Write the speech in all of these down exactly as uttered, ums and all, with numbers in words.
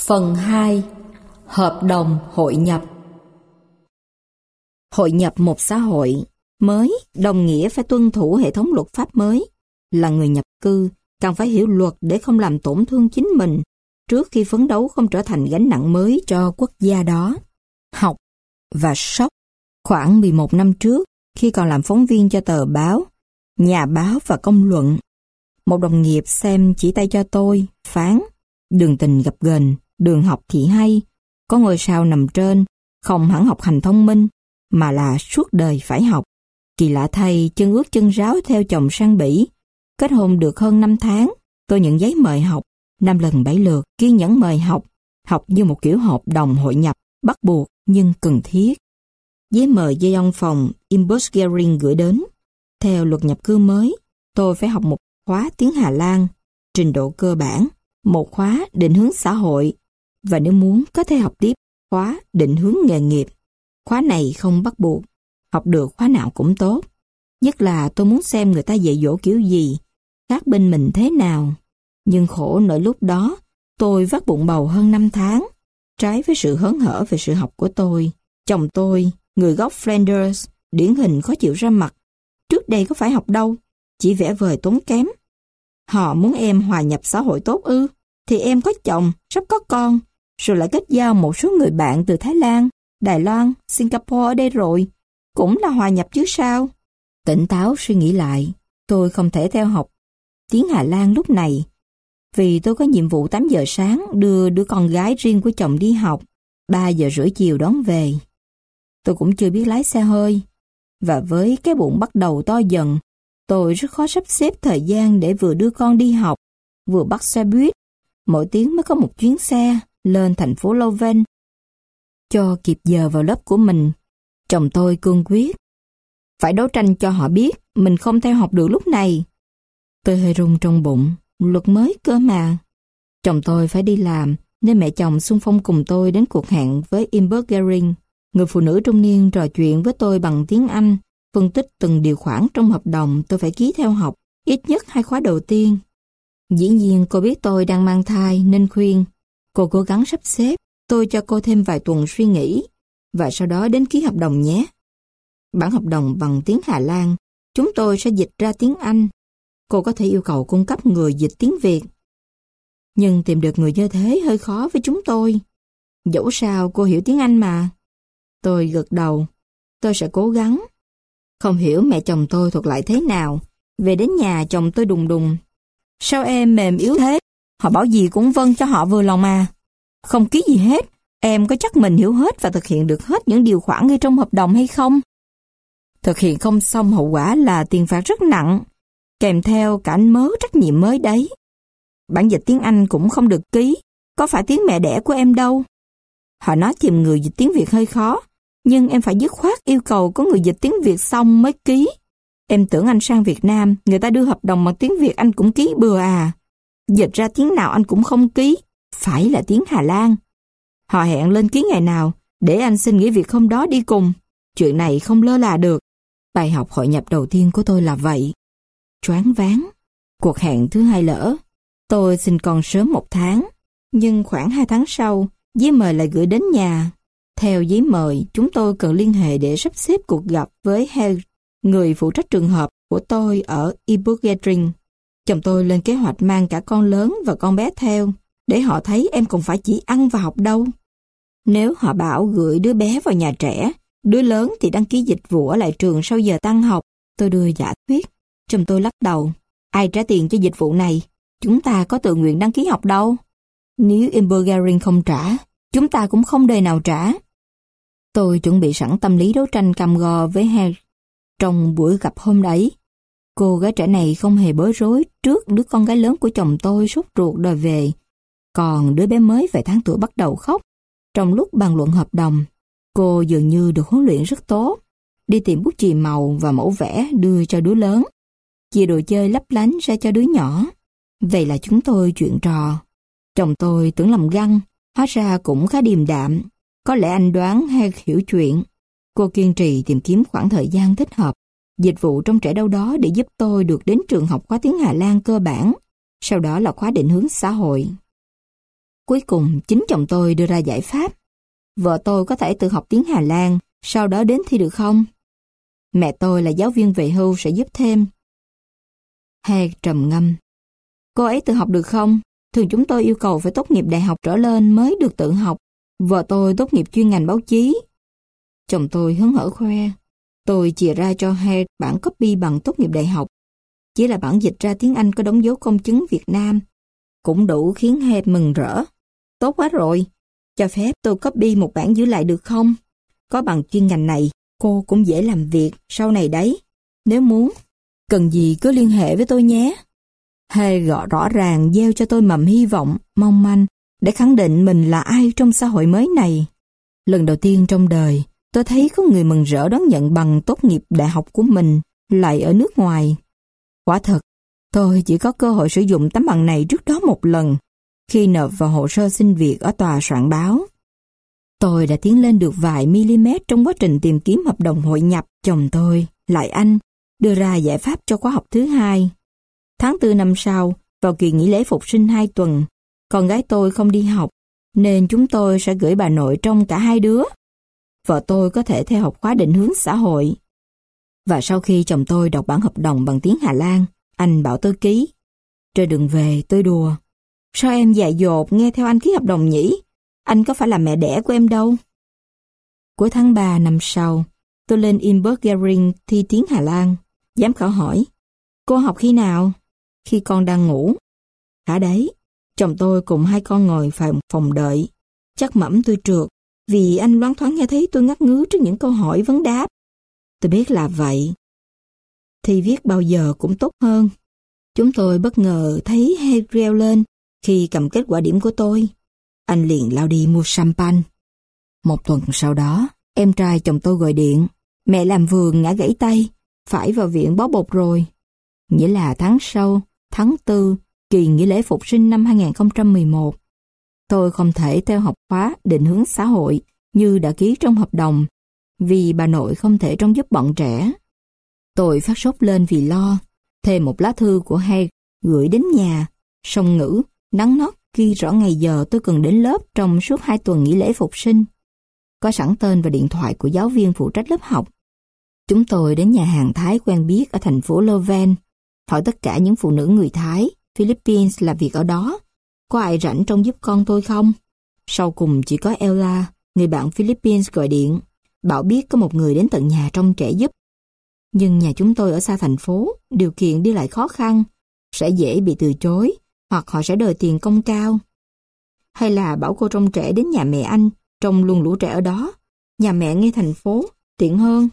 Phần hai. Hợp đồng hội nhập. Hội nhập một xã hội mới đồng nghĩa phải tuân thủ hệ thống luật pháp mới. Là người nhập cư, cần phải hiểu luật để không làm tổn thương chính mình trước khi phấn đấu không trở thành gánh nặng mới cho quốc gia đó. Học và sốc. Khoảng mười một năm trước, khi còn làm phóng viên cho tờ báo, Nhà báo và Công luận, một đồng nghiệp xem chỉ tay cho tôi, phán: đường tình gập ghềnh, đường học thì hay, có ngôi sao nằm trên, không hẳn học hành thông minh, mà là suốt đời phải học. Kỳ lạ thay, chân ướt chân ráo theo chồng sang Bỉ. Kết hôn được hơn năm tháng, tôi nhận giấy mời học, năm lần bảy lượt, kiên nhẫn mời học, học như một kiểu hợp đồng hội nhập, bắt buộc nhưng cần thiết. Giấy mời do văn phòng Inbusgering gửi đến. Theo luật nhập cư mới, tôi phải học một khóa tiếng Hà Lan, trình độ cơ bản, một khóa định hướng xã hội, và nếu muốn có thể học tiếp khóa định hướng nghề nghiệp. Khóa này không bắt buộc, học được khóa nào cũng tốt. Nhất là tôi muốn xem người ta dạy dỗ kiểu gì, khác bên mình thế nào. Nhưng khổ nỗi lúc đó, tôi vác bụng bầu hơn năm tháng, trái với sự hớn hở về sự học của tôi. Chồng tôi, người gốc Flanders, điển hình khó chịu ra mặt. Trước đây có phải học đâu, chỉ vẽ vời tốn kém. Họ muốn em hòa nhập xã hội tốt ư, thì em có chồng, sắp có con, rồi lại kết giao một số người bạn từ Thái Lan, Đài Loan, Singapore ở đây rồi, cũng là hòa nhập chứ sao. Tỉnh táo suy nghĩ lại, tôi không thể theo học tiếng Hà Lan lúc này, vì tôi có nhiệm vụ tám giờ sáng đưa đứa con gái riêng của chồng đi học, ba giờ rưỡi chiều đón về. Tôi cũng chưa biết lái xe hơi, và với cái bụng bắt đầu to dần, tôi rất khó sắp xếp thời gian để vừa đưa con đi học, vừa bắt xe buýt. Mỗi tiếng mới có một chuyến xe lên thành phố Leuven cho kịp giờ vào lớp của mình. Chồng tôi cương quyết, phải đấu tranh cho họ biết mình không theo học được lúc này. Tôi hơi run trong bụng, luật mới cơ mà. Chồng tôi phải đi làm, nên mẹ chồng xung phong cùng tôi đến cuộc hẹn với Inbusgering. Người phụ nữ trung niên trò chuyện với tôi bằng tiếng Anh, phân tích từng điều khoản trong hợp đồng tôi phải ký theo học, ít nhất hai khóa đầu tiên. Dĩ nhiên cô biết tôi đang mang thai nên khuyên cô cố gắng sắp xếp, tôi cho cô thêm vài tuần suy nghĩ, và sau đó đến ký hợp đồng nhé. Bản hợp đồng bằng tiếng Hà Lan, chúng tôi sẽ dịch ra tiếng Anh. Cô có thể yêu cầu cung cấp người dịch tiếng Việt. Nhưng tìm được người như thế hơi khó với chúng tôi. Dẫu sao cô hiểu tiếng Anh mà. Tôi gật đầu, tôi sẽ cố gắng. Không hiểu mẹ chồng tôi thuật lại thế nào. Về đến nhà chồng tôi đùng đùng: sao em mềm yếu thế? Họ bảo gì cũng vâng cho họ vừa lòng mà. Không ký gì hết, em có chắc mình hiểu hết và thực hiện được hết những điều khoản ghi trong hợp đồng hay không? Thực hiện không xong hậu quả là tiền phạt rất nặng, kèm theo cả mớ trách nhiệm mới đấy. Bản dịch tiếng Anh cũng không được ký, có phải tiếng mẹ đẻ của em đâu. Họ nói tìm người dịch tiếng Việt hơi khó, nhưng em phải dứt khoát yêu cầu có người dịch tiếng Việt xong mới ký. Em tưởng anh sang Việt Nam, người ta đưa hợp đồng bằng tiếng Việt anh cũng ký bừa à. Dịch ra tiếng nào anh cũng không ký, phải là tiếng Hà Lan. Họ hẹn lên ký ngày nào, để anh xin nghỉ việc hôm đó đi cùng. Chuyện này không lơ là được. Bài học hội nhập đầu tiên của tôi là vậy. Choáng váng. Cuộc hẹn thứ hai lỡ. Tôi xin con sớm một tháng, nhưng khoảng hai tháng sau, giấy mời lại gửi đến nhà. Theo giấy mời, chúng tôi cần liên hệ để sắp xếp cuộc gặp với Helge, người phụ trách trường hợp của tôi ở Inbusgering. Chồng tôi lên kế hoạch mang cả con lớn và con bé theo, để họ thấy em không phải chỉ ăn và học đâu. Nếu họ bảo gửi đứa bé vào nhà trẻ, đứa lớn thì đăng ký dịch vụ ở lại trường sau giờ tan học, tôi đưa giả thuyết. Chồng tôi lắc đầu: ai trả tiền cho dịch vụ này? Chúng ta có tự nguyện đăng ký học đâu. Nếu Inbusgering không trả, chúng ta cũng không đời nào trả. Tôi chuẩn bị sẵn tâm lý đấu tranh cam go với Helge. Trong buổi gặp hôm đấy, cô gái trẻ này không hề bối rối trước đứa con gái lớn của chồng tôi sốt ruột đòi về. Còn đứa bé mới vài tháng tuổi bắt đầu khóc. Trong lúc bàn luận hợp đồng, cô dường như được huấn luyện rất tốt. Đi tìm bút chì màu và mẫu vẽ đưa cho đứa lớn, chia đồ chơi lấp lánh ra cho đứa nhỏ. Vậy là chúng tôi chuyện trò. Chồng tôi tưởng làm găng, hóa ra cũng khá điềm đạm. Có lẽ anh đoán hay hiểu chuyện. Cô kiên trì tìm kiếm khoảng thời gian thích hợp, dịch vụ trông trẻ đâu đó để giúp tôi được đến trường học khóa tiếng Hà Lan cơ bản, sau đó là khóa định hướng xã hội. Cuối cùng, chính chồng tôi đưa ra giải pháp. Vợ tôi có thể tự học tiếng Hà Lan, sau đó đến thi được không? Mẹ tôi là giáo viên về hưu sẽ giúp thêm. Hay trầm ngâm. Cô ấy tự học được không? Thường chúng tôi yêu cầu phải tốt nghiệp đại học trở lên mới được tự học. Vợ tôi tốt nghiệp chuyên ngành báo chí. Chồng tôi hớn hở khoe. Tôi chìa ra cho Hay bản copy bằng tốt nghiệp đại học. Chỉ là bản dịch ra tiếng Anh có đóng dấu công chứng Việt Nam. Cũng đủ khiến Hay mừng rỡ. Tốt quá rồi. Cho phép tôi copy một bản giữ lại được không? Có bằng chuyên ngành này, cô cũng dễ làm việc sau này đấy. Nếu muốn, cần gì cứ liên hệ với tôi nhé. Hay rõ rõ ràng gieo cho tôi mầm hy vọng, mong manh để khẳng định mình là ai trong xã hội mới này. Lần đầu tiên trong đời, tôi thấy có người mừng rỡ đón nhận bằng tốt nghiệp đại học của mình lại ở nước ngoài. Quả thật, tôi chỉ có cơ hội sử dụng tấm bằng này trước đó một lần, khi nộp vào hồ sơ xin việc ở tòa soạn báo. Tôi đã tiến lên được vài mm trong quá trình tìm kiếm hợp đồng hội nhập. Chồng tôi, lại anh, đưa ra giải pháp cho khóa học thứ hai. Tháng tư năm sau, vào kỳ nghỉ lễ phục sinh hai tuần, con gái tôi không đi học, nên chúng tôi sẽ gửi bà nội trông cả hai đứa. Vợ tôi có thể theo học khóa định hướng xã hội. Và sau khi chồng tôi đọc bản hợp đồng bằng tiếng Hà Lan, anh bảo tôi ký. Trên đường về, tôi đùa. Sao em dại dột nghe theo anh ký hợp đồng nhỉ? Anh có phải là mẹ đẻ của em đâu. Cuối tháng ba năm sau, tôi lên Inburgering thi tiếng Hà Lan. Giám khảo hỏi, cô học khi nào? Khi con đang ngủ. Hả đấy, chồng tôi cùng hai con ngồi phòng phòng đợi. Chắc mẩm tôi trượt, vì anh loáng thoáng nghe thấy tôi ngắt ngứ trước những câu hỏi vấn đáp. Tôi biết là vậy. Thi viết bao giờ cũng tốt hơn. Chúng tôi bất ngờ thấy Hay reo lên khi cầm kết quả điểm của tôi. Anh liền lao đi mua champagne. Một tuần sau đó, em trai chồng tôi gọi điện. Mẹ làm vườn ngã gãy tay, phải vào viện bó bột rồi. Nghĩa là tháng sau, tháng tư, kỳ nghỉ lễ phục sinh năm hai không một một. Tôi không thể theo học khóa định hướng xã hội như đã ký trong hợp đồng, vì bà nội không thể trông giúp bọn trẻ. Tôi phát sốt lên vì lo. Thêm một lá thư của Hay gửi đến nhà, song ngữ, nắn nót ghi rõ ngày giờ tôi cần đến lớp trong suốt hai tuần nghỉ lễ phục sinh. Có sẵn tên và điện thoại của giáo viên phụ trách lớp học. Chúng tôi đến nhà hàng Thái quen biết ở thành phố Leuven, hỏi tất cả những phụ nữ người Thái, Philippines làm việc ở đó. Có ai rảnh trông giúp con tôi không? Sau cùng chỉ có Ella, người bạn Philippines gọi điện, bảo biết có một người đến tận nhà trông trẻ giúp. Nhưng nhà chúng tôi ở xa thành phố, điều kiện đi lại khó khăn, sẽ dễ bị từ chối, hoặc họ sẽ đòi tiền công cao. Hay là bảo cô trông trẻ đến nhà mẹ anh, trông luôn lũ trẻ ở đó, nhà mẹ ngay thành phố, tiện hơn.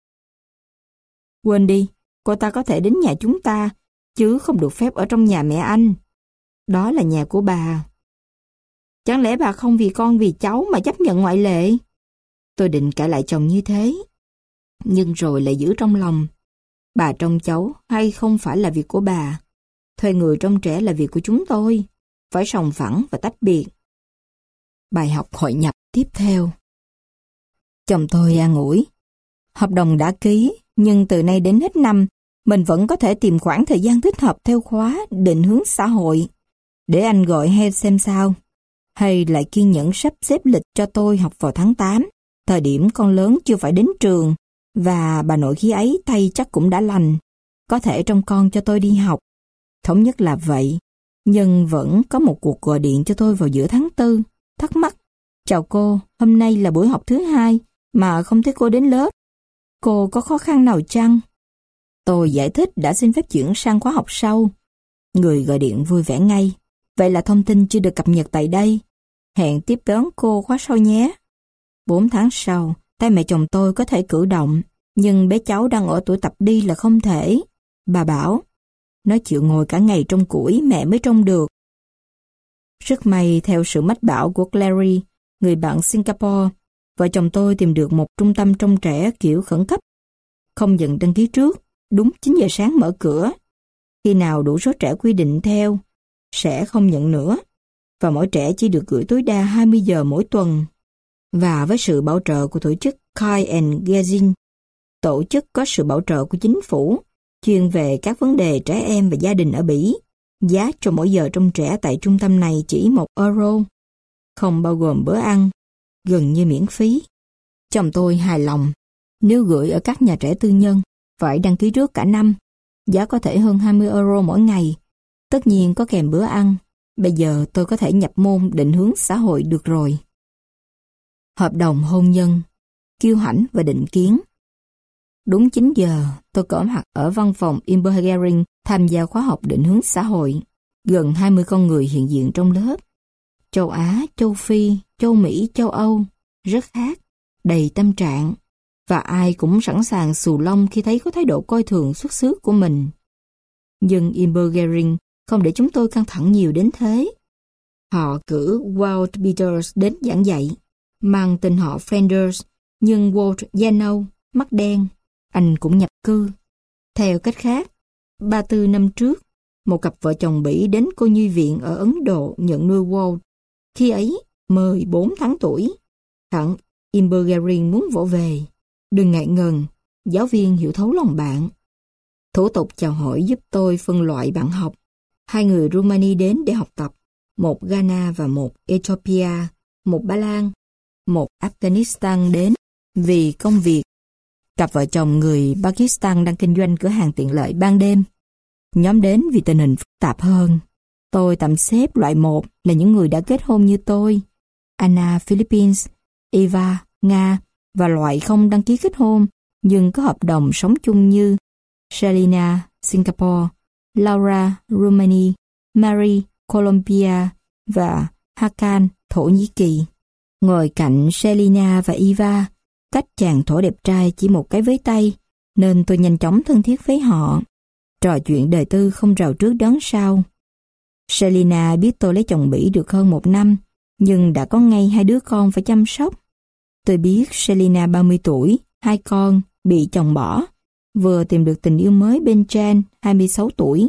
Quên đi, cô ta có thể đến nhà chúng ta, chứ không được phép ở trong nhà mẹ anh. Đó là nhà của bà. Chẳng lẽ bà không vì con vì cháu mà chấp nhận ngoại lệ? Tôi định cãi lại chồng như thế, nhưng rồi lại giữ trong lòng. Bà trông cháu hay không phải là việc của bà. Thuê người trông trẻ là việc của chúng tôi. Phải sòng phẳng và tách biệt. Bài học hội nhập tiếp theo. Chồng tôi an ủi. Hợp đồng đã ký, nhưng từ nay đến hết năm, mình vẫn có thể tìm khoảng thời gian thích hợp theo khóa định hướng xã hội. Để anh gọi Hay xem sao. Hay lại kiên nhẫn sắp xếp lịch cho tôi học vào tháng tám, thời điểm con lớn chưa phải đến trường, và bà nội khi ấy tay chắc cũng đã lành, có thể trông con cho tôi đi học. Thống nhất là vậy, nhưng vẫn có một cuộc gọi điện cho tôi vào giữa tháng tư, thắc mắc. Chào cô, hôm nay là buổi học thứ hai, mà không thấy cô đến lớp. Cô có khó khăn nào chăng? Tôi giải thích đã xin phép chuyển sang khóa học sau. Người gọi điện vui vẻ ngay. Vậy là thông tin chưa được cập nhật tại đây. Hẹn tiếp đón cô khóa sau nhé. Bốn tháng sau, tay mẹ chồng tôi có thể cử động, nhưng bé cháu đang ở tuổi tập đi là không thể. Bà bảo, nó chịu ngồi cả ngày trong củi mẹ mới trông được. Rất may theo sự mách bảo của Clary, người bạn Singapore, vợ chồng tôi tìm được một trung tâm trông trẻ kiểu khẩn cấp. Không dừng đăng ký trước, đúng chín giờ sáng mở cửa. Khi nào đủ số trẻ quy định theo, sẽ không nhận nữa. Và mỗi trẻ chỉ được gửi tối đa hai mươi giờ mỗi tuần. Và với sự bảo trợ của tổ chức Kyle and Gezin, tổ chức có sự bảo trợ của chính phủ, chuyên về các vấn đề trẻ em và gia đình ở Bỉ. Giá cho mỗi giờ trông trẻ tại trung tâm này chỉ một euro. không bao gồm bữa ăn, gần như miễn phí. Chồng tôi hài lòng. Nếu gửi ở các nhà trẻ tư nhân, phải đăng ký trước cả năm. Giá có thể hơn hai mươi euro mỗi ngày. Tất nhiên có kèm bữa ăn. Bây giờ tôi có thể nhập môn định hướng xã hội được rồi. Hợp đồng hôn nhân, kiêu hãnh và định kiến. Đúng chín giờ, tôi có mặt ở văn phòng Inbergering tham gia khóa học định hướng xã hội. Gần hai mươi con người hiện diện trong lớp. Châu Á, châu Phi, châu Mỹ, châu Âu, rất khác, đầy tâm trạng. Và ai cũng sẵn sàng xù lông khi thấy có thái độ coi thường xuất xứ của mình. Nhưng Inbergering không để chúng tôi căng thẳng nhiều đến thế. Họ cử Walt Peters đến giảng dạy, mang tên họ Flanders, nhưng Walt da nâu, mắt đen, anh cũng nhập cư. Theo cách khác, ba mươi tư năm trước, một cặp vợ chồng Bỉ đến cô nhi viện ở Ấn Độ nhận nuôi Walt. Khi ấy, mười bốn tháng tuổi. Hẳn Inbergering muốn vỗ về. Đừng ngại ngần, giáo viên hiểu thấu lòng bạn. Thủ tục chào hỏi giúp tôi phân loại bạn học. Hai người Rumani đến để học tập, một Ghana và một Ethiopia, một Ba Lan, một Afghanistan đến vì công việc. Cặp vợ chồng người Pakistan đang kinh doanh cửa hàng tiện lợi ban đêm. Nhóm đến vì tình hình phức tạp hơn. Tôi tạm xếp loại một là những người đã kết hôn như tôi, Anna, Philippines, Eva, Nga, và loại không đăng ký kết hôn nhưng có hợp đồng sống chung như Selina, Singapore, Laura, Romania, Mary, Colombia và Hakan, Thổ Nhĩ Kỳ. Ngồi cạnh Selina và Eva, cách chàng thổ đẹp trai chỉ một cái vẫy tay, nên tôi nhanh chóng thân thiết với họ. Trò chuyện đời tư không rào trước đón sau. Selina biết tôi lấy chồng Bỉ được hơn một năm, nhưng đã có ngay hai đứa con phải chăm sóc. Tôi biết Selina ba mươi tuổi, hai con, bị chồng bỏ, vừa tìm được tình yêu mới bên Jan, hai mươi sáu tuổi.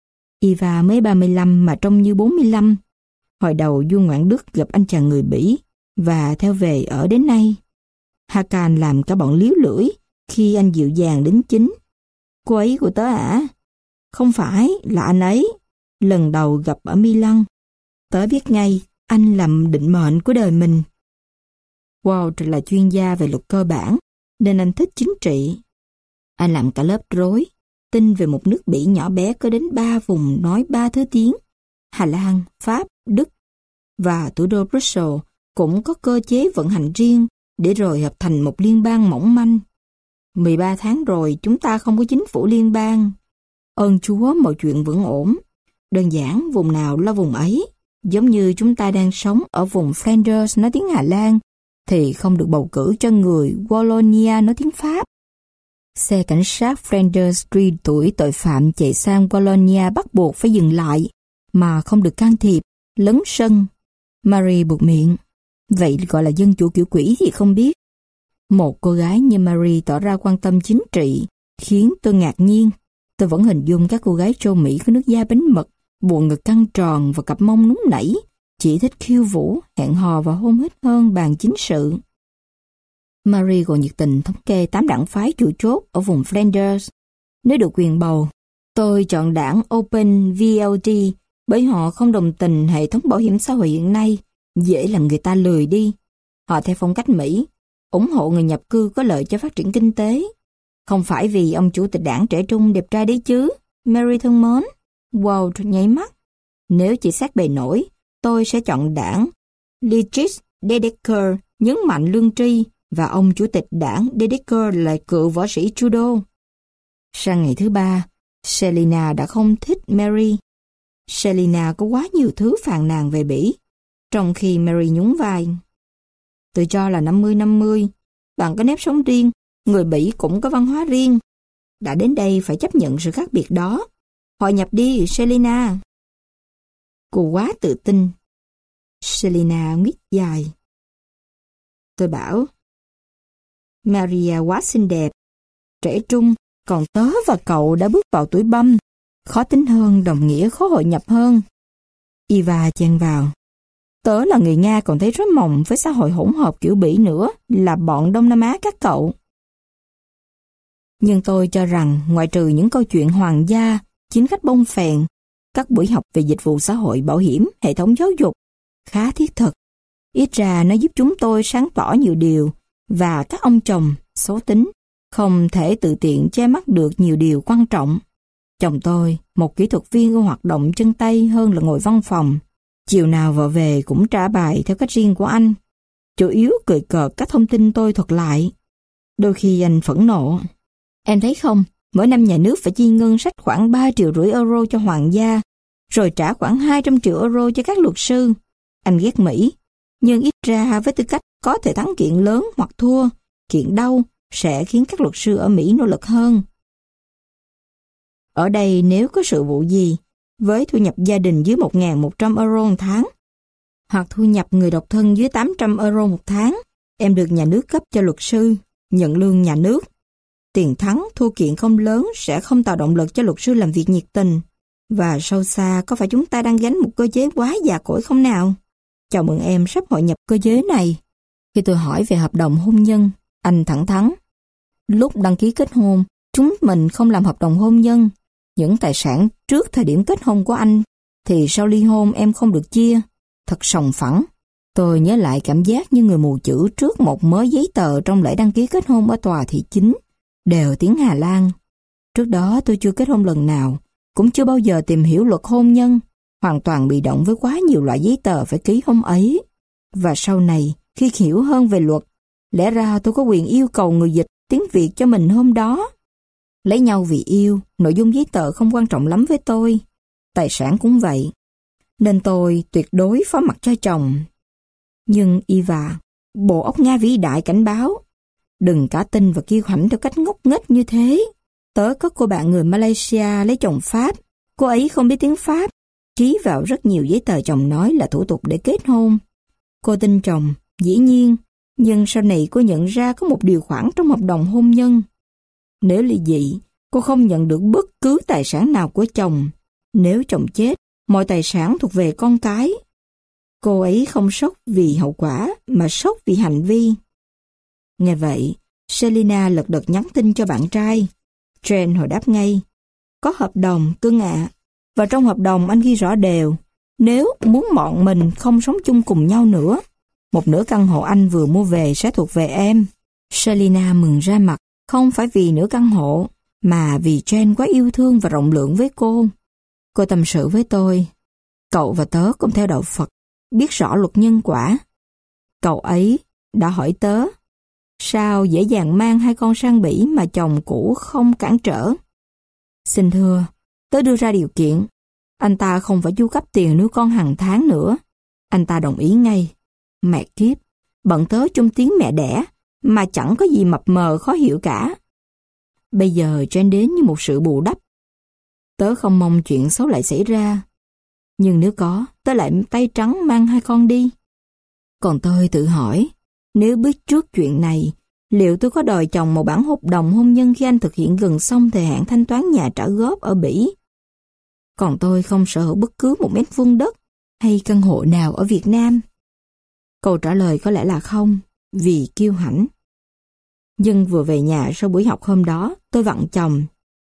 Eva mới ba mươi lăm mà trông như bốn mươi lăm. Hồi đầu du ngoạn Đức gặp anh chàng người Bỉ và theo về ở đến nay. Hakan làm cả bọn líu lưỡi khi anh dịu dàng đính chính. Cô ấy của tớ hả? Không phải, là anh ấy. Lần đầu gặp ở Milan. Tớ biết ngay, anh làm định mệnh của đời mình. Walt là chuyên gia về luật cơ bản, nên anh thích chính trị. Anh làm cả lớp rối, tin về một nước Bỉ nhỏ bé có đến ba vùng nói ba thứ tiếng, Hà Lan, Pháp, Đức, và thủ đô Brussels cũng có cơ chế vận hành riêng để rồi hợp thành một liên bang mỏng manh. mười ba tháng rồi chúng ta không có chính phủ liên bang. Ơn Chúa mọi chuyện vẫn ổn. Đơn giản vùng nào là vùng ấy. Giống như chúng ta đang sống ở vùng Flanders nói tiếng Hà Lan, thì không được bầu cử cho người Wallonia nói tiếng Pháp. Xe cảnh sát Flanders truy đuổi tội phạm chạy sang Wallonia bắt buộc phải dừng lại, mà không được can thiệp, lấn sân. Marie buột miệng. Vậy gọi là dân chủ kiểu quỷ thì không biết. Một cô gái như Marie tỏ ra quan tâm chính trị, khiến tôi ngạc nhiên. Tôi vẫn hình dung các cô gái châu Mỹ có nước da bánh mật, bộ ngực căng tròn và cặp mông núng nảy, chỉ thích khiêu vũ, hẹn hò và hôn hít hơn bàn chính sự. Marie còn nhiệt tình thống kê tám đảng phái chủ chốt ở vùng Flanders. Nếu được quyền bầu, tôi chọn đảng Open vê lờ đê bởi họ không đồng tình hệ thống bảo hiểm xã hội hiện nay, dễ làm người ta lười đi. Họ theo phong cách Mỹ, ủng hộ người nhập cư có lợi cho phát triển kinh tế. Không phải vì ông chủ tịch đảng trẻ trung đẹp trai đấy chứ, Mary thân mến. Walt nháy mắt. Nếu chỉ xét bề nổi, tôi sẽ chọn đảng Legis de Decker, nhấn mạnh lương tri, và ông chủ tịch đảng de Decker là cựu võ sĩ judo. Sang ngày thứ ba, Selina đã không thích Mary. Selina có quá nhiều thứ phàn nàn về Bỉ, trong khi Mary nhún vai. Tôi cho là năm mươi năm mươi, bạn có nếp sống riêng, người Bỉ cũng có văn hóa riêng. Đã đến đây phải chấp nhận sự khác biệt đó. Hội nhập đi, Selina. Cô quá tự tin. Selina nguyết dài. Tôi bảo, Maria quá xinh đẹp, trẻ trung, còn tớ và cậu đã bước vào tuổi băm. Khó tính hơn đồng nghĩa khó hội nhập hơn. Eva chen vào. Tớ là người Nga còn thấy rối mộng với xã hội hỗn hợp kiểu Bỉ nữa, là bọn Đông Nam Á các cậu. Nhưng tôi cho rằng ngoại trừ những câu chuyện hoàng gia, chính khách bông phèn, các buổi học về dịch vụ xã hội, bảo hiểm, hệ thống giáo dục khá thiết thực. Ít ra nó giúp chúng tôi sáng tỏ nhiều điều, và các ông chồng xấu tính không thể tự tiện che mắt được nhiều điều quan trọng. Chồng tôi, một kỹ thuật viên ưa hoạt động chân tay hơn là ngồi văn phòng. Chiều nào vợ về cũng trả bài theo cách riêng của anh. Chủ yếu cười cợt các thông tin tôi thuật lại. Đôi khi anh phẫn nộ. Em thấy không, mỗi năm nhà nước phải chi ngân sách khoảng ba triệu rưỡi euro cho hoàng gia, rồi trả khoảng hai trăm triệu euro cho các luật sư. Anh ghét Mỹ, nhưng ít ra với tư cách có thể thắng kiện lớn hoặc thua, kiện đau sẽ khiến các luật sư ở Mỹ nỗ lực hơn. Ở đây nếu có sự vụ gì, với thu nhập gia đình dưới một nghìn một trăm euro một tháng, hoặc thu nhập người độc thân dưới tám trăm euro một tháng, em được nhà nước cấp cho luật sư, nhận lương nhà nước. Tiền thắng, thua kiện không lớn sẽ không tạo động lực cho luật sư làm việc nhiệt tình. Và sâu xa, có phải chúng ta đang gánh một cơ chế quá già cỗi không nào? Chào mừng em sắp hội nhập cơ chế này. Khi tôi hỏi về hợp đồng hôn nhân, anh thẳng thắn. Lúc đăng ký kết hôn, chúng mình không làm hợp đồng hôn nhân. Những tài sản trước thời điểm kết hôn của anh, thì sau ly hôn em không được chia. Thật sòng phẳng. Tôi nhớ lại cảm giác như người mù chữ trước một mớ giấy tờ trong lễ đăng ký kết hôn ở tòa thị chính, đều tiếng Hà Lan. Trước đó tôi chưa kết hôn lần nào, cũng chưa bao giờ tìm hiểu luật hôn nhân, hoàn toàn bị động với quá nhiều loại giấy tờ phải ký hôm ấy. Và sau này, khi hiểu hơn về luật, lẽ ra tôi có quyền yêu cầu người dịch tiếng Việt cho mình hôm đó. Lấy nhau vì yêu, nội dung giấy tờ không quan trọng lắm với tôi. Tài sản cũng vậy. Nên tôi tuyệt đối phó mặc cho chồng. Nhưng Eva, bộ óc Nga vĩ đại cảnh báo, đừng cả tin và kiêu hãnh theo cách ngốc nghếch như thế. Tớ có cô bạn người Malaysia lấy chồng Pháp. Cô ấy không biết tiếng Pháp, ký vào rất nhiều giấy tờ chồng nói là thủ tục để kết hôn. Cô tin chồng, dĩ nhiên, nhưng sau này cô nhận ra có một điều khoản trong hợp đồng hôn nhân. Nếu ly dị, cô không nhận được bất cứ tài sản nào của chồng. Nếu chồng chết, mọi tài sản thuộc về con cái. Cô ấy không sốc vì hậu quả, mà sốc vì hành vi. Nghe vậy, Selina lật đật nhắn tin cho bạn trai. Jen hồi đáp ngay. Có hợp đồng, cưng ạ. Và trong hợp đồng anh ghi rõ đều. Nếu muốn bọn mình không sống chung cùng nhau nữa, một nửa căn hộ anh vừa mua về sẽ thuộc về em. Selina mừng ra mặt, không phải vì nửa căn hộ, mà vì Jen quá yêu thương và rộng lượng với cô. Cô tâm sự với tôi. Cậu và tớ cùng theo đạo Phật, biết rõ luật nhân quả. Cậu ấy đã hỏi tớ, sao dễ dàng mang hai con sang Bỉ mà chồng cũ không cản trở? Xin thưa, tớ đưa ra điều kiện. Anh ta không phải chu cấp tiền nuôi con hàng tháng nữa. Anh ta đồng ý ngay. Mẹ kiếp, bận tớ chung tiếng mẹ đẻ, mà chẳng có gì mập mờ khó hiểu cả. Bây giờ Jen đến như một sự bù đắp. Tớ không mong chuyện xấu lại xảy ra. Nhưng nếu có, tớ lại tay trắng mang hai con đi. Còn tôi tự hỏi, nếu biết trước chuyện này, liệu tôi có đòi chồng một bản hợp đồng hôn nhân khi anh thực hiện gần xong thời hạn thanh toán nhà trả góp ở Bỉ? Còn tôi không sở hữu bất cứ một mét vuông đất hay căn hộ nào ở Việt Nam. Câu trả lời có lẽ là không, vì kiêu hãnh. Nhưng vừa về nhà sau buổi học hôm đó, tôi vặn chồng.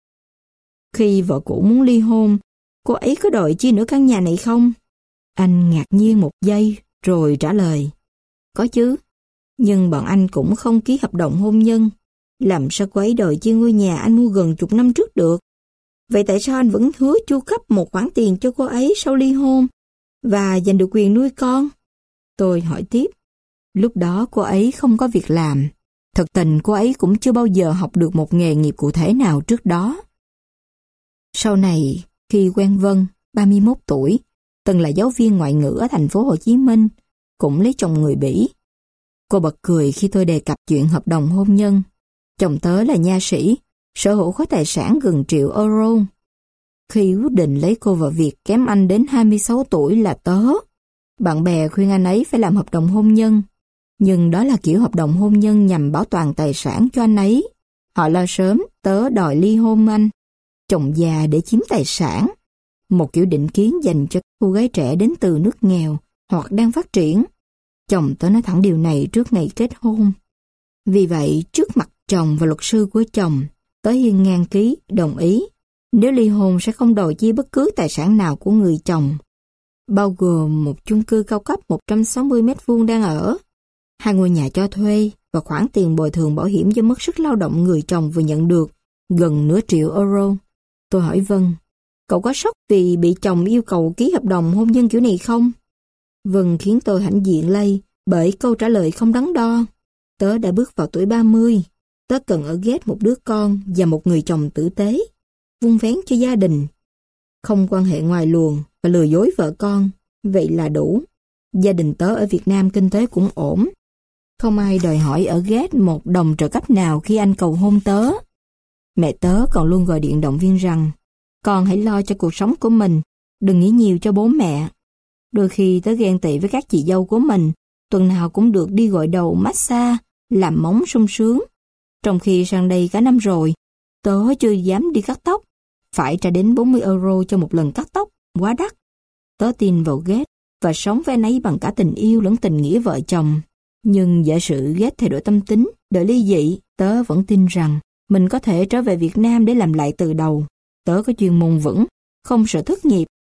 Khi vợ cũ muốn ly hôn, cô ấy có đòi chia nửa căn nhà này không? Anh ngạc nhiên một giây, rồi trả lời. Có chứ, nhưng bọn anh cũng không ký hợp đồng hôn nhân. Làm sao cô ấy đòi chia ngôi nhà anh mua gần chục năm trước được? Vậy tại sao anh vẫn hứa chu cấp một khoản tiền cho cô ấy sau ly hôn và giành được quyền nuôi con? Tôi hỏi tiếp. Lúc đó cô ấy không có việc làm. Thực tình cô ấy cũng chưa bao giờ học được một nghề nghiệp cụ thể nào trước đó. Sau này, khi quen Vân, ba mươi mốt tuổi, từng là giáo viên ngoại ngữ ở thành phố Hồ Chí Minh, cũng lấy chồng người Bỉ. Cô bật cười khi tôi đề cập chuyện hợp đồng hôn nhân. Chồng tớ là nha sĩ, sở hữu khối tài sản gần triệu euro. Khi quyết định lấy cô vào việc kém anh đến hai mươi sáu tuổi là tớ. Bạn bè khuyên anh ấy phải làm hợp đồng hôn nhân. Nhưng đó là kiểu hợp đồng hôn nhân nhằm bảo toàn tài sản cho anh ấy. Họ lo sớm, tớ đòi ly hôn anh. Chồng già để chiếm tài sản. Một kiểu định kiến dành cho cô gái trẻ đến từ nước nghèo hoặc đang phát triển. Chồng tớ nói thẳng điều này trước ngày kết hôn. Vì vậy, trước mặt chồng và luật sư của chồng, tớ hiên ngang ký, đồng ý. Nếu ly hôn sẽ không đòi chia bất cứ tài sản nào của người chồng. bao gồm một chung cư cao cấp một trăm sáu mươi mét vuông đang ở, hai ngôi nhà cho thuê và khoản tiền bồi thường bảo hiểm do mất sức lao động người chồng vừa nhận được, gần nửa triệu euro. Tôi hỏi Vân, cậu có sốc vì bị chồng yêu cầu ký hợp đồng hôn nhân kiểu này không? Vân khiến tôi hãnh diện lây bởi câu trả lời không đắn đo. Tớ đã bước vào tuổi ba mươi. Tớ cần ở ghét một đứa con và một người chồng tử tế, vun vén cho gia đình. Không quan hệ ngoài luồng và lừa dối vợ con. Vậy là đủ. Gia đình tớ ở Việt Nam kinh tế cũng ổn. Không ai đòi hỏi ở ghét một đồng trợ cấp nào khi anh cầu hôn tớ. Mẹ tớ còn luôn gọi điện động viên rằng, con hãy lo cho cuộc sống của mình, đừng nghĩ nhiều cho bố mẹ. Đôi khi tớ ghen tị với các chị dâu của mình, tuần nào cũng được đi gội đầu massage, làm móng sung sướng. Trong khi sang đây cả năm rồi, tớ chưa dám đi cắt tóc, phải trả đến bốn mươi euro cho một lần cắt tóc, quá đắt. Tớ tin vào ghét và sống với anh ấy bằng cả tình yêu lẫn tình nghĩa vợ chồng. Nhưng giả sử ghét thay đổi tâm tính, đợi ly dị, tớ vẫn tin rằng mình có thể trở về Việt Nam để làm lại từ đầu. Tớ có chuyên môn vững, không sợ thất nghiệp